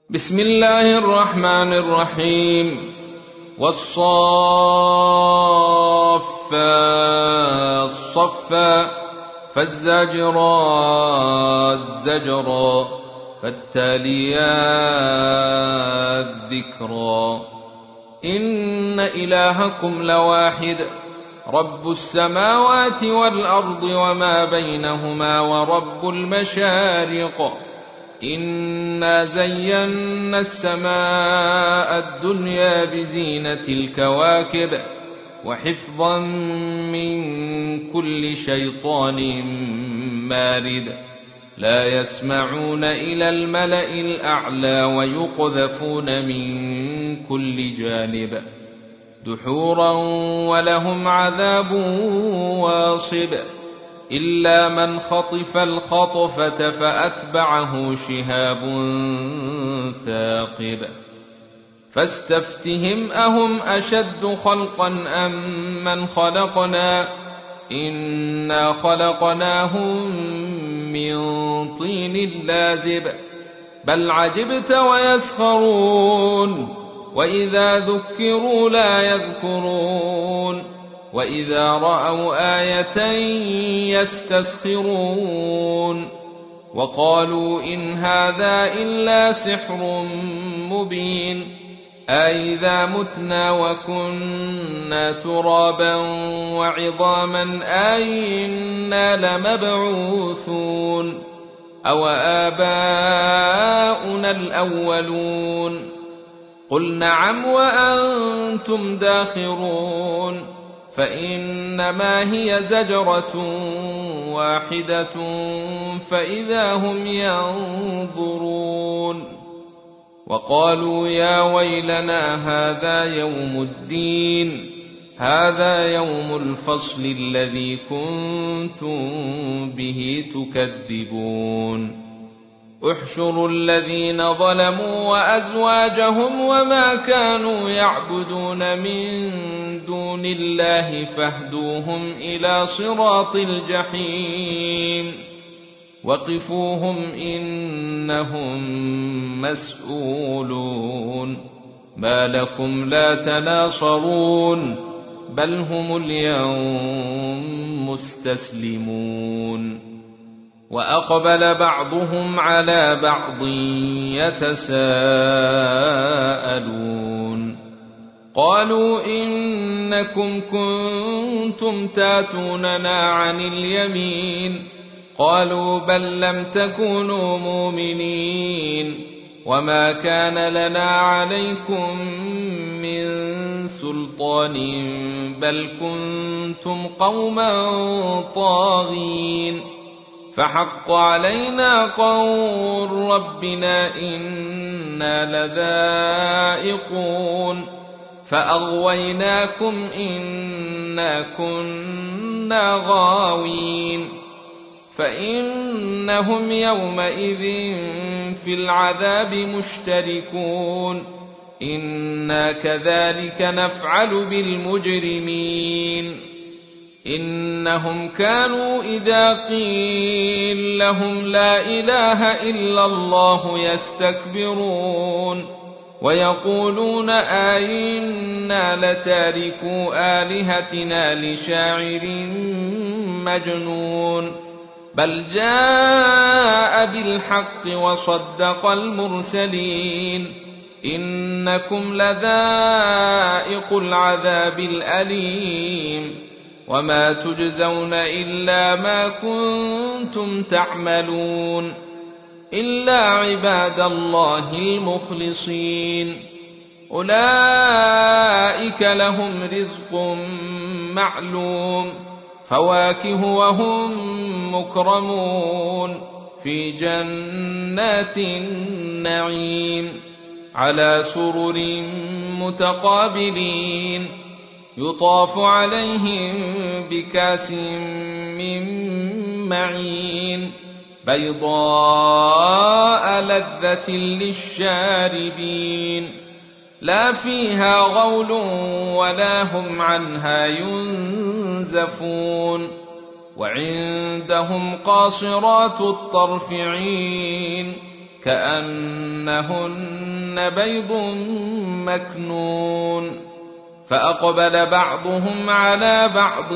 بسم الله الرحمن الرحيم. والصافات صفا فالزاجرات زجرا فالتاليات ذكرا إن إلهكم لواحد رب السماوات والأرض وما بينهما ورب المشارق إنا زينا السماء الدنيا بزينة الكواكب وحفظا من كل شيطان مارد لا يسمعون إلى الملأ الأعلى ويقذفون من كل جانب دحورا ولهم عذاب واصب إلا من خطف الخطفة فأتبعه شهاب ثاقب فاستفتهم أهم أشد خلقا أم من خلقنا إنا خلقناهم من طين لازب بل عجبت ويسخرون وإذا ذكروا لا يذكرون وإذا رأوا آية يستسخرون وقالوا إن هذا إلا سحر مبين أإذا متنا وكنا ترابا وعظاما أإنا لمبعوثون أو آباؤنا الأولون قل نعم وأنتم داخرون فإنما هي زجرة واحدة فإذا هم ينظرون وقالوا يا ويلنا هذا يوم الدين هذا يوم الفصل الذي كنتم به تكذبون احشروا الذين ظلموا وأزواجهم وما كانوا يعبدون من دون الله فاهدوهم إلى صراط الجحيم وقفوهم إنهم مسؤولون ما لكم لا تناصرون بل هم اليوم مستسلمون وأقبل بعضهم على بعض يتساءلون قالوا إنكم كنتم تاتوننا عن اليمين قالوا بل لم تكونوا مؤمنين وما كان لنا عليكم من سلطان بل كنتم قوما طاغين فحق علينا قول ربنا إنا لذائقون فأغويناكم إنا كنا غاوين فإنهم يومئذ في العذاب مشتركون إنا كذلك نفعل بالمجرمين إنهم كانوا إذا قيل لهم لا إله إلا الله يستكبرون ويقولون أئنا لتاركو آلهتنا لشاعر مجنون بل جاء بالحق وصدق المرسلين إنكم لذائق العذاب الأليم وما تجزون إلا ما كنتم تعملون إلا عباد الله المخلصين أولئك لهم رزق معلوم فواكه وهم مكرمون في جنات النعيم على سرر متقابلين يطاف عليهم بكاس من معين بيضاء لذة للشاربين لا فيها غول ولا هم عنها ينزفون وعندهم قاصرات الطرف عين كأنهن بيض مكنون فأقبل بعضهم على بعض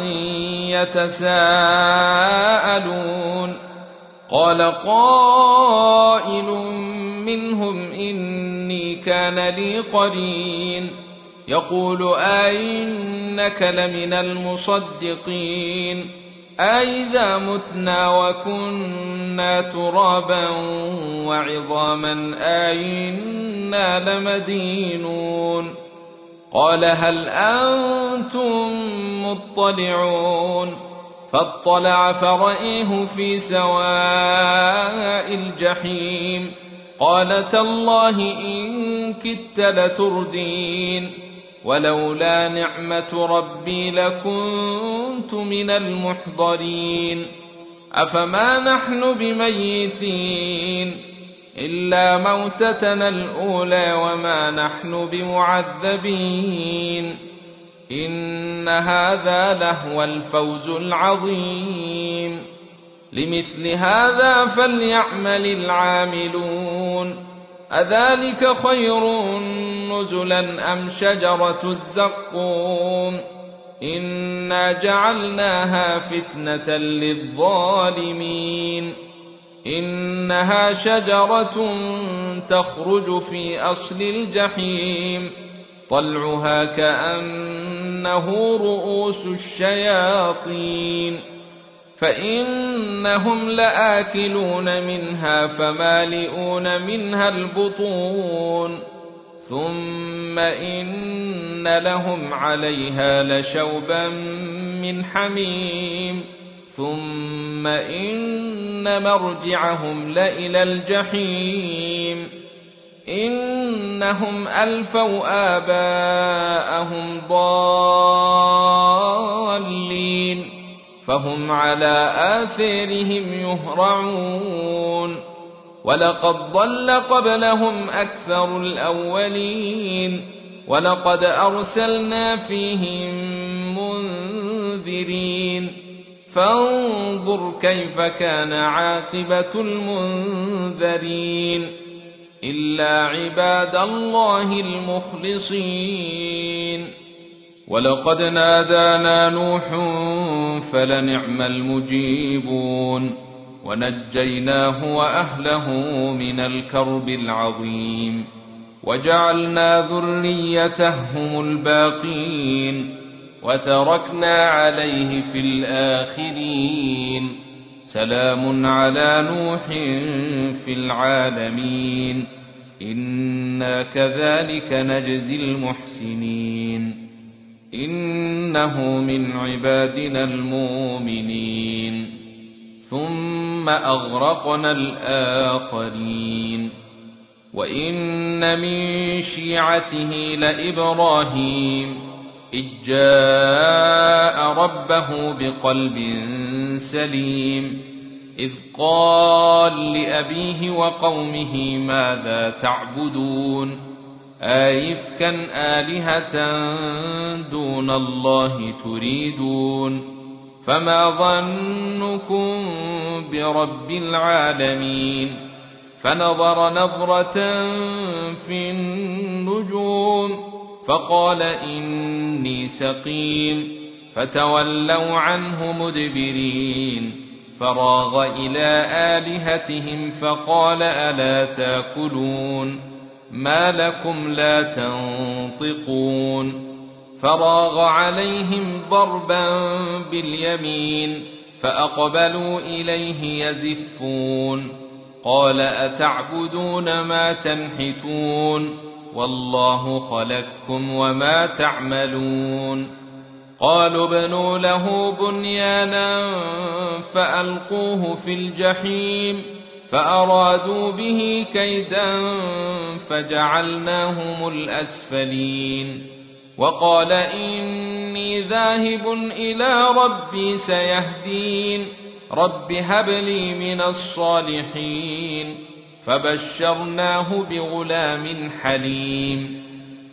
يتساءلون قال قائل منهم إني كان لي قرين يقول أئنك لمن المصدقين أئذا متنا وكنا ترابا وعظاما أئنا لمدينون قال هل أنتم مطلعون فاطلع فرأيه في سواء الجحيم قال تالله إن كدت لتردين ولولا نعمة ربي لكنت من المحضرين أفما نحن بميتين إلا موتتنا الأولى وما نحن بمعذبين إن هذا لهو الفوز العظيم لمثل هذا فليعمل العاملون أذلك خير نزلا أم شجرة الزقوم إنا جعلناها فتنة للظالمين إنها شجرة تخرج في أصل الجحيم طلعها كأنه رؤوس الشياطين فإنهم لآكلون منها فمالئون منها البطون ثم إن لهم عليها لشوبا من حميم ثم إن مرجعهم لإلى الجحيم إنهم ألفوا آباءهم ضالين فهم على آثارهم يهرعون ولقد ضل قبلهم أكثر الأولين ولقد أرسلنا فيهم منذرين فانظر كيف كان عاقبة المنذرين إلا عباد الله المخلصين ولقد نادانا نوح فلنعم المجيبون ونجيناه وأهله من الكرب العظيم وجعلنا ذريته هم الباقين وتركنا عليه في الآخرين سلام على نوح في العالمين إنا كذلك نجزي المحسنين إنه من عبادنا المؤمنين ثم أغرقنا الآخرين وإن من شيعته لإبراهيم إذ جاء ربه بقلب سليم إذ قال لأبيه وقومه ماذا تعبدون أئفكا آلهة دون الله تريدون فما ظنكم برب العالمين فنظر نظرة في النجوم فقال إني سقيم فتولوا عنه مدبرين فراغ إلى آلهتهم فقال ألا تاكلون ما لكم لا تنطقون فراغ عليهم ضربا باليمين فأقبلوا إليه يزفون قال أتعبدون ما تنحتون والله خلقكم وما تعملون قالوا ابنوا له بنيانا فألقوه في الجحيم فأرادوا به كيدا فجعلناهم الأسفلين وقال إني ذاهب إلى ربي سيهدين رب هب لي من الصالحين فبشرناه بغلام حليم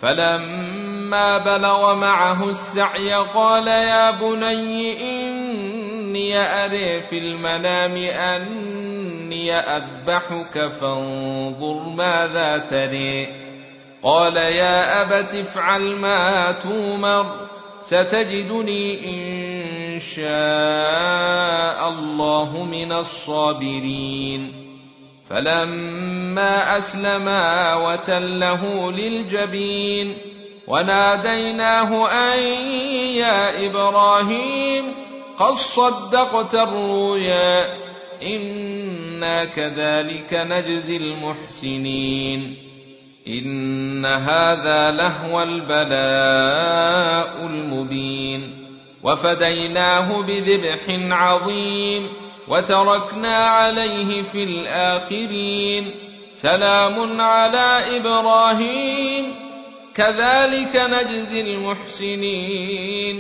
فلما بلغ معه السعي قال يا بني إني أرى في المنام إني أذبحك فانظر ماذا تري. قال يا أبت افعل ما تؤمر ستجدني إن شاء الله من الصابرين. فلما أسلما وتله للجبين وناديناه أن يا إبراهيم قد صدقت الرؤيا إنا كذلك نجزي المحسنين. إن هذا لهو البلاء المبين. وفديناه بذبح عظيم وتركنا عليه في الآخرين. سلام على إبراهيم كذلك نجزي المحسنين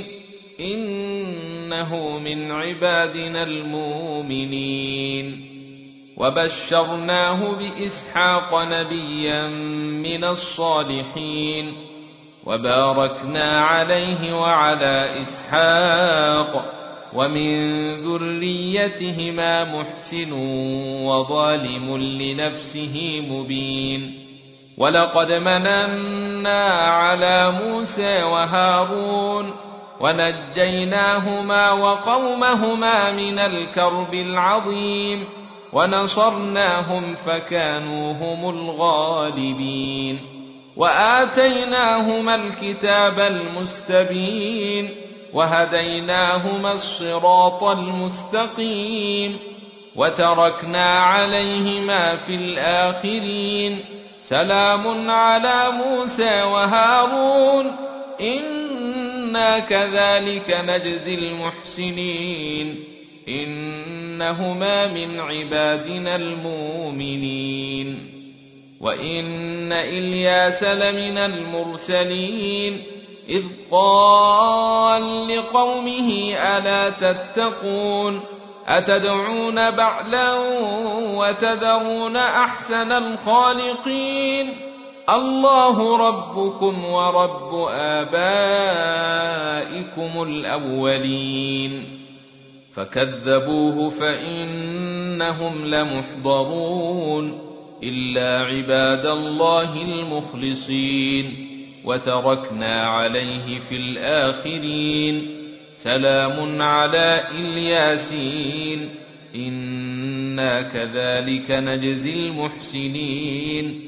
إنه من عبادنا المؤمنين. وبشرناه بإسحاق نبيا من الصالحين وباركنا عليه وعلى إسحاق ومن ذريتهما محسن وظالم لنفسه مبين. ولقد مننا على موسى وهارون ونجيناهما وقومهما من الكرب العظيم ونصرناهم فكانوا هم الغالبين. وآتيناهما الكتاب المستبين وهديناهما الصراط المستقيم وتركنا عليهما في الآخرين. سلام على موسى وهارون إنا كذلك نجزي المحسنين إنهما من عبادنا المؤمنين. وإن إلياس لمن المرسلين إذ قال لقومه ألا تتقون أتدعون بعلا وتذرون أحسن الخالقين الله ربكم ورب آبائكم الأولين. فكذبوه فإنهم لمحضرون إلا عباد الله المخلصين. وتركنا عليه في الآخرين. سلام على الياسين إنا كذلك نجزي المحسنين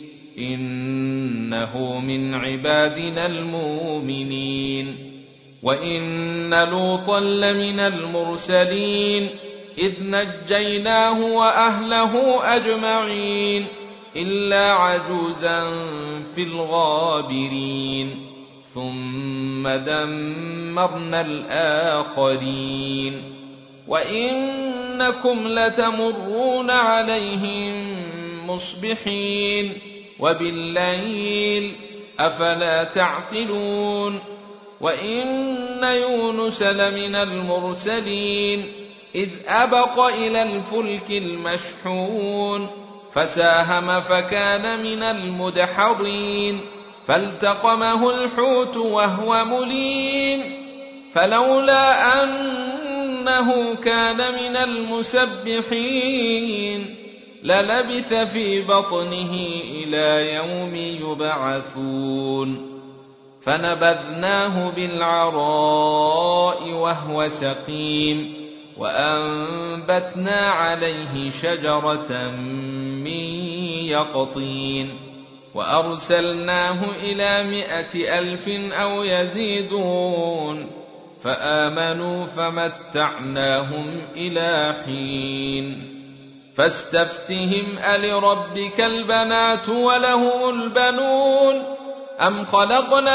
إنه من عبادنا المؤمنين. وإن لوطا لمن المرسلين إذ نجيناه وأهله أجمعين إلا عجوزا في الغابرين ثم دمرنا الآخرين. وإنكم لتمرون عليهم مصبحين وبالليل أفلا تعقلون. وإن يونس لمن المرسلين إذ أبق إلى الفلك المشحون فساهم فكان من المدحضين فالتقمه الحوت وهو مليم فلولا أنه كان من المسبحين للبث في بطنه إلى يوم يبعثون. فنبذناه بالعراء وهو سقيم وأنبتنا عليه شجرة من يقطين وأرسلناه إلى 100,000 أو يزيدون فآمنوا فمتعناهم إلى حين. فاستفتهم ألربك البنات وله البنون أم خلقنا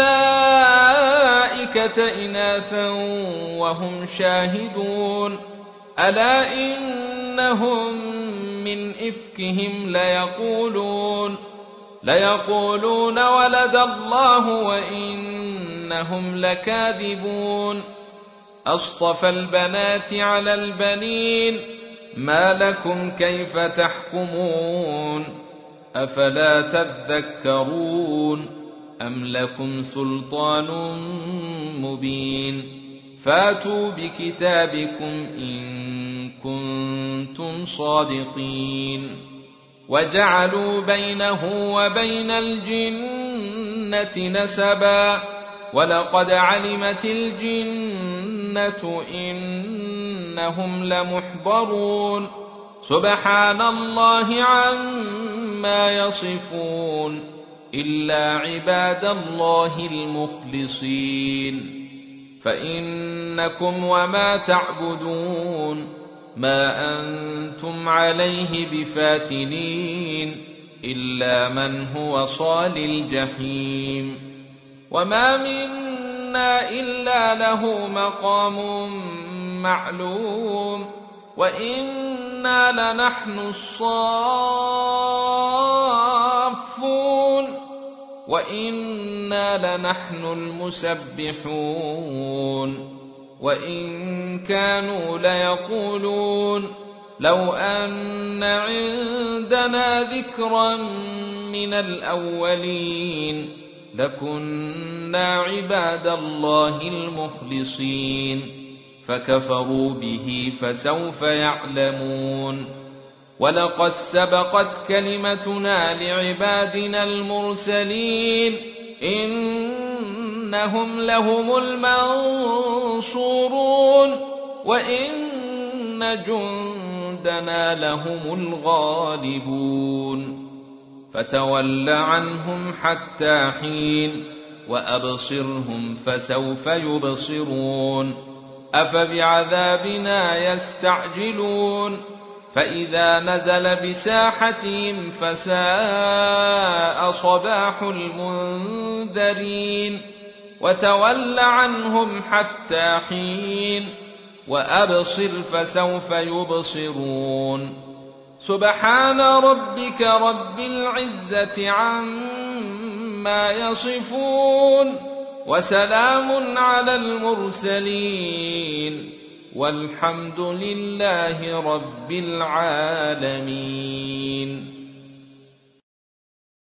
الملائكة إناثا وهم شاهدون ألا إنهم من إفكهم ليقولون ولد الله وإنهم لكاذبون. أصطفى البنات على البنين ما لكم كيف تحكمون أفلا تذكرون أم لكم سلطان مبين. فاتوا بكتابكم إن كنتم صادقين. وجعلوا بينه وبين الجنة نسبا ولقد علمت الجنة إنهم لمحضرون سبحان الله عما يصفون إلا عباد الله المخلصين. فإنكم وما تعبدون ما أنتم عليه بفاتنين إلا من هو صال الجحيم. وما منا إلا له مقام معلوم وإنا لنحن الصافون وإنا لنحن المسبحون. وإن كانوا ليقولون لو أن عندنا ذكرا من الأولين لكنا عباد الله المخلصين فكفروا به فسوف يعلمون. ولقد سبقت كلمتنا لعبادنا المرسلين إنهم لهم المنصورون وإن جندنا لهم الغالبون. فتول عنهم حتى حين وأبصرهم فسوف يبصرون. أفبعذابنا يستعجلون فإذا نزل بساحتهم فساء صباح المنذرين. وتول عنهم حتى حين وأبصر فسوف يبصرون. سبحان ربك رب العزة عما يصفون وسلام على المرسلين والحمد لله رب العالمين.